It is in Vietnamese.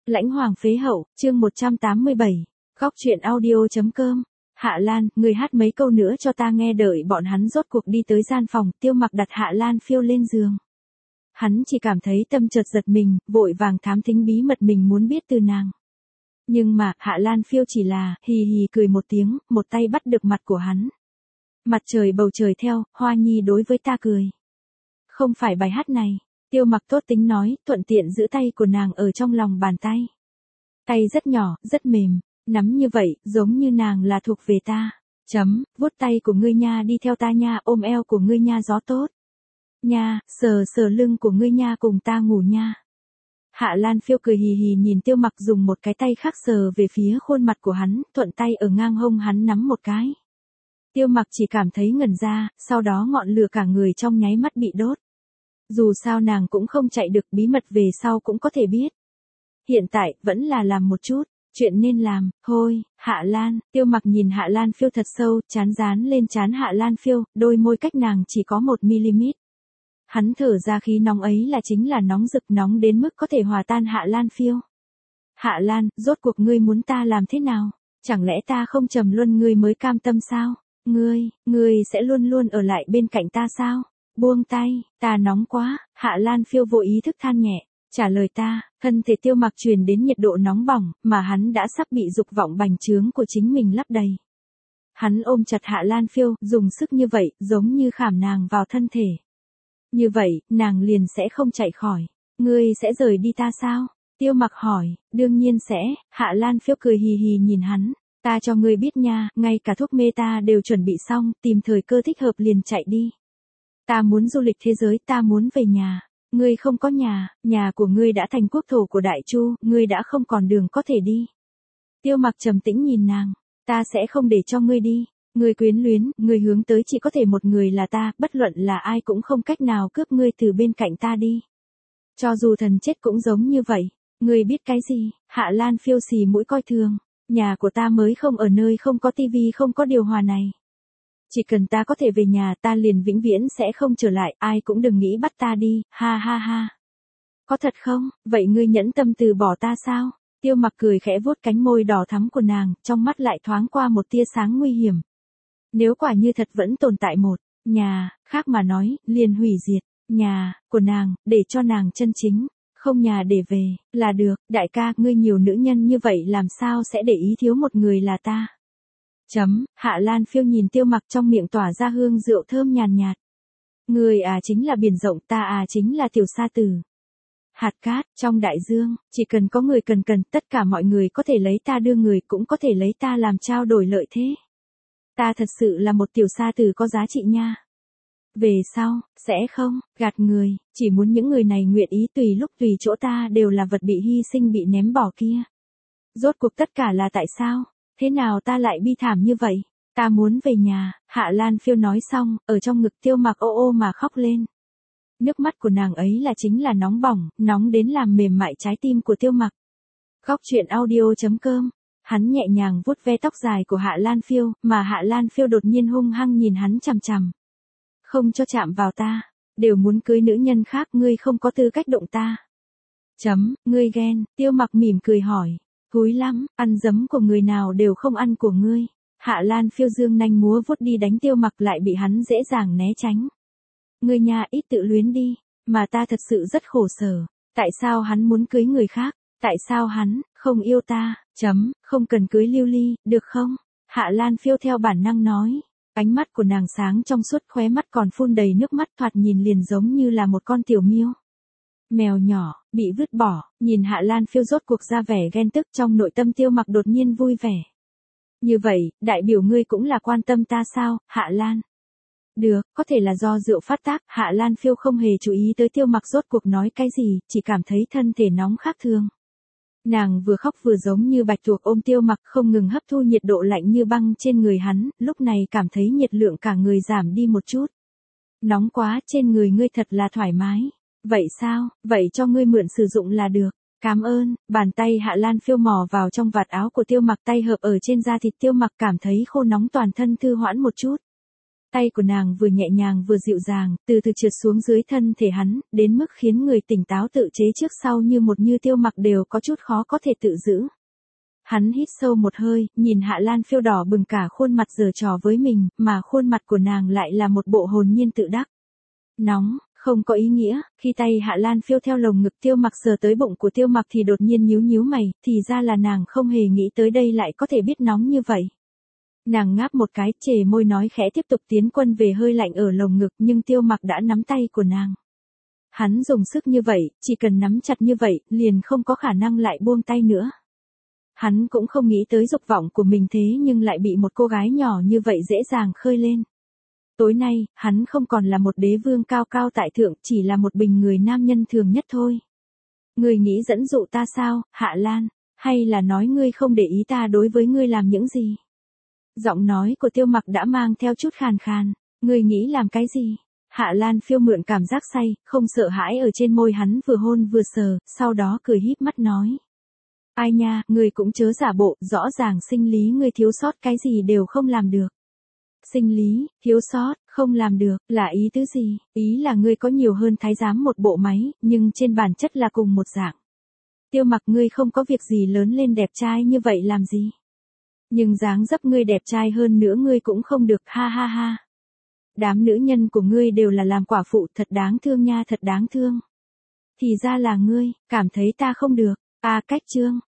Lãnh Hoàng phế hậu, chương 187. Góc truyện audio.com. Hạ Lan, người hát mấy câu nữa cho ta nghe. Đợi bọn hắn rốt cuộc đi tới gian phòng, Tiêu Mặc đặt Hạ Lan phiêu lên giường. Hắn chỉ cảm thấy tâm chợt giật mình, vội vàng thám thính bí mật mình muốn biết từ nàng. Nhưng mà, Hạ Lan phiêu chỉ là, hì hì cười một tiếng, một tay bắt được mặt của hắn. Mặt trời bầu trời theo, Hoa Nhi đối với ta cười. Không phải bài hát này. Tiêu Mặc tốt tính nói, thuận tiện giữ tay của nàng ở trong lòng bàn tay. Tay rất nhỏ, rất mềm, nắm như vậy, giống như nàng là thuộc về ta. Vuốt tay của ngươi nha, đi theo ta nha, ôm eo của ngươi nha, gió tốt. Nha, sờ sờ lưng của ngươi nha, cùng ta ngủ nha. Hạ Lan phiêu cười hì hì nhìn Tiêu Mặc dùng một cái tay khác sờ về phía khuôn mặt của hắn, thuận tay ở ngang hông hắn nắm một cái. Tiêu Mặc chỉ cảm thấy ngẩn ra, sau đó ngọn lửa cả người trong nháy mắt bị đốt. Dù sao nàng cũng không chạy được, bí mật về sau cũng có thể biết. Hiện tại, vẫn là làm một chút, chuyện nên làm, thôi, Hạ Lan. Tiêu Mặc nhìn Hạ Lan phiêu thật sâu, chán dán lên trán Hạ Lan phiêu, đôi môi cách nàng chỉ có 1mm. Hắn thở ra khí nóng ấy là chính là nóng rực, nóng đến mức có thể hòa tan Hạ Lan phiêu. Hạ Lan, rốt cuộc ngươi muốn ta làm thế nào? Chẳng lẽ ta không trầm luân ngươi mới cam tâm sao? Ngươi sẽ luôn luôn ở lại bên cạnh ta sao? Buông tay, ta nóng quá. Hạ Lan phiêu vô ý thức than nhẹ, trả lời ta. Thân thể Tiêu Mặc truyền đến nhiệt độ nóng bỏng, mà hắn đã sắp bị dục vọng bành trướng của chính mình lấp đầy. Hắn ôm chặt Hạ Lan phiêu, dùng sức như vậy, giống như khảm nàng vào thân thể. Như vậy, nàng liền sẽ không chạy khỏi. Ngươi sẽ rời đi ta sao? Tiêu Mặc hỏi. Đương nhiên sẽ. Hạ Lan phiêu cười hì hì nhìn hắn. Ta cho ngươi biết nha, ngay cả thuốc mê ta đều chuẩn bị xong, tìm thời cơ thích hợp liền chạy đi. Ta muốn du lịch thế giới, ta muốn về nhà. Ngươi không có nhà, nhà của ngươi đã thành quốc thổ của Đại Chu, ngươi đã không còn đường có thể đi. Tiêu Mặc trầm tĩnh nhìn nàng. Ta sẽ không để cho ngươi đi. Ngươi quyến luyến, ngươi hướng tới chỉ có thể một người là ta, bất luận là ai cũng không cách nào cướp ngươi từ bên cạnh ta đi. Cho dù thần chết cũng giống như vậy. Ngươi biết cái gì? Hạ Lan phiêu xì mũi coi thường. Nhà của ta mới không ở nơi không có tivi, không có điều hòa này. Chỉ cần ta có thể về nhà, ta liền vĩnh viễn sẽ không trở lại, ai cũng đừng nghĩ bắt ta đi, ha ha ha. Có thật không? Vậy ngươi nhẫn tâm từ bỏ ta sao? Tiêu Mặc cười khẽ vuốt cánh môi đỏ thắm của nàng, trong mắt lại thoáng qua một tia sáng nguy hiểm. Nếu quả như thật vẫn tồn tại một nhà, khác mà nói, liền hủy diệt nhà của nàng, để cho nàng chân chính không nhà để về, là được. Đại ca, ngươi nhiều nữ nhân như vậy làm sao sẽ để ý thiếu một người là ta? Hạ Lan phiêu nhìn Tiêu Mặc, trong miệng tỏa ra hương rượu thơm nhàn nhạt. Ngươi à chính là biển rộng, ta à chính là tiểu sa tử. Hạt cát, trong đại dương, chỉ cần có người cần, tất cả mọi người có thể lấy ta đưa người, cũng có thể lấy ta làm trao đổi lợi thế. Ta thật sự là một tiểu sa tử có giá trị nha. Về sau, sẽ không, gạt người, chỉ muốn những người này nguyện ý tùy lúc tùy chỗ, ta đều là vật bị hy sinh, bị ném bỏ kia. Rốt cuộc tất cả là tại sao? Thế nào ta lại bi thảm như vậy? Ta muốn về nhà. Hạ Lan phiêu nói xong, ở trong ngực Tiêu Mặc ô ô mà khóc lên. Nước mắt của nàng ấy là chính là nóng bỏng, nóng đến làm mềm mại trái tim của Tiêu Mặc. Góc truyện audio.com. Hắn nhẹ nhàng vuốt ve tóc dài của Hạ Lan phiêu, mà Hạ Lan phiêu đột nhiên hung hăng nhìn hắn chằm chằm. Không cho chạm vào ta, đều muốn cưới nữ nhân khác, ngươi không có tư cách động ta. Ngươi ghen? Tiêu Mặc mỉm cười hỏi. Thúi lắm, ăn giấm của người nào đều không ăn của ngươi. Hạ Lan phiêu dương nanh múa vuốt đi đánh Tiêu Mặc, lại bị hắn dễ dàng né tránh. Ngươi nhà ít tự luyến đi, mà ta thật sự rất khổ sở. Tại sao hắn muốn cưới người khác? Tại sao hắn không yêu ta? Không cần cưới Lưu Ly, được không? Hạ Lan phiêu theo bản năng nói. Ánh mắt của nàng sáng trong suốt, khóe mắt còn phun đầy nước mắt, thoạt nhìn liền giống như là một con tiểu miêu mèo nhỏ, bị vứt bỏ. Nhìn Hạ Lan phiêu rốt cuộc ra vẻ ghen tức, trong nội tâm Tiêu Mặc đột nhiên vui vẻ. Như vậy, đại biểu ngươi cũng là quan tâm ta sao, Hạ Lan? Được, có thể là do rượu phát tác. Hạ Lan phiêu không hề chú ý tới Tiêu Mặc rốt cuộc nói cái gì, chỉ cảm thấy thân thể nóng khác thường. Nàng vừa khóc vừa giống như bạch tuộc ôm Tiêu Mặc, không ngừng hấp thu nhiệt độ lạnh như băng trên người hắn, lúc này cảm thấy nhiệt lượng cả người giảm đi một chút. Nóng quá, trên người ngươi thật là thoải mái. Vậy sao? Vậy cho ngươi mượn sử dụng là được. Cảm ơn. Bàn tay Hạ Lan phiêu mò vào trong vạt áo của Tiêu Mặc, tay hợp ở trên da thịt Tiêu Mặc, cảm thấy khô nóng toàn thân thư hoãn một chút. Tay của nàng vừa nhẹ nhàng vừa dịu dàng, từ từ trượt xuống dưới thân thể hắn, đến mức khiến người tỉnh táo tự chế trước sau như Tiêu Mặc đều có chút khó có thể tự giữ. Hắn hít sâu một hơi, nhìn Hạ Lan Phiêu đỏ bừng cả khuôn mặt giở trò với mình, mà khuôn mặt của nàng lại là một bộ hồn nhiên tự đắc. Nóng, không có ý nghĩa, khi tay Hạ Lan Phiêu theo lồng ngực Tiêu Mặc sờ tới bụng của Tiêu Mặc thì đột nhiên nhíu nhíu mày, thì ra là nàng không hề nghĩ tới đây lại có thể biết nóng như vậy. Nàng ngáp một cái, chề môi nói khẽ tiếp tục tiến quân về hơi lạnh ở lồng ngực, nhưng Tiêu Mặc đã nắm tay của nàng. Hắn dùng sức như vậy, chỉ cần nắm chặt như vậy, liền không có khả năng lại buông tay nữa. Hắn cũng không nghĩ tới dục vọng của mình thế nhưng lại bị một cô gái nhỏ như vậy dễ dàng khơi lên. Tối nay, hắn không còn là một đế vương cao cao tại thượng, chỉ là một bình người nam nhân thường nhất thôi. Ngươi nghĩ dẫn dụ ta sao, Hạ Lan, hay là nói ngươi không để ý ta đối với ngươi làm những gì? Giọng nói của Tiêu Mặc đã mang theo chút khàn khàn, ngươi nghĩ làm cái gì? Hạ Lan Phiêu mượn cảm giác say, không sợ hãi ở trên môi hắn vừa hôn vừa sờ, sau đó cười híp mắt nói. Ai nha, ngươi cũng chớ giả bộ, rõ ràng sinh lý ngươi thiếu sót cái gì đều không làm được. Sinh lý, thiếu sót, không làm được, là ý tứ gì? Ý là ngươi có nhiều hơn thái giám một bộ máy, nhưng trên bản chất là cùng một dạng. Tiêu Mặc, ngươi không có việc gì lớn lên đẹp trai như vậy làm gì? Nhưng dáng dấp ngươi đẹp trai hơn nữa ngươi cũng không được, ha ha ha. Đám nữ nhân của ngươi đều là làm quả phụ, thật đáng thương nha, thật đáng thương. Thì ra là ngươi, cảm thấy ta không được, cách chương.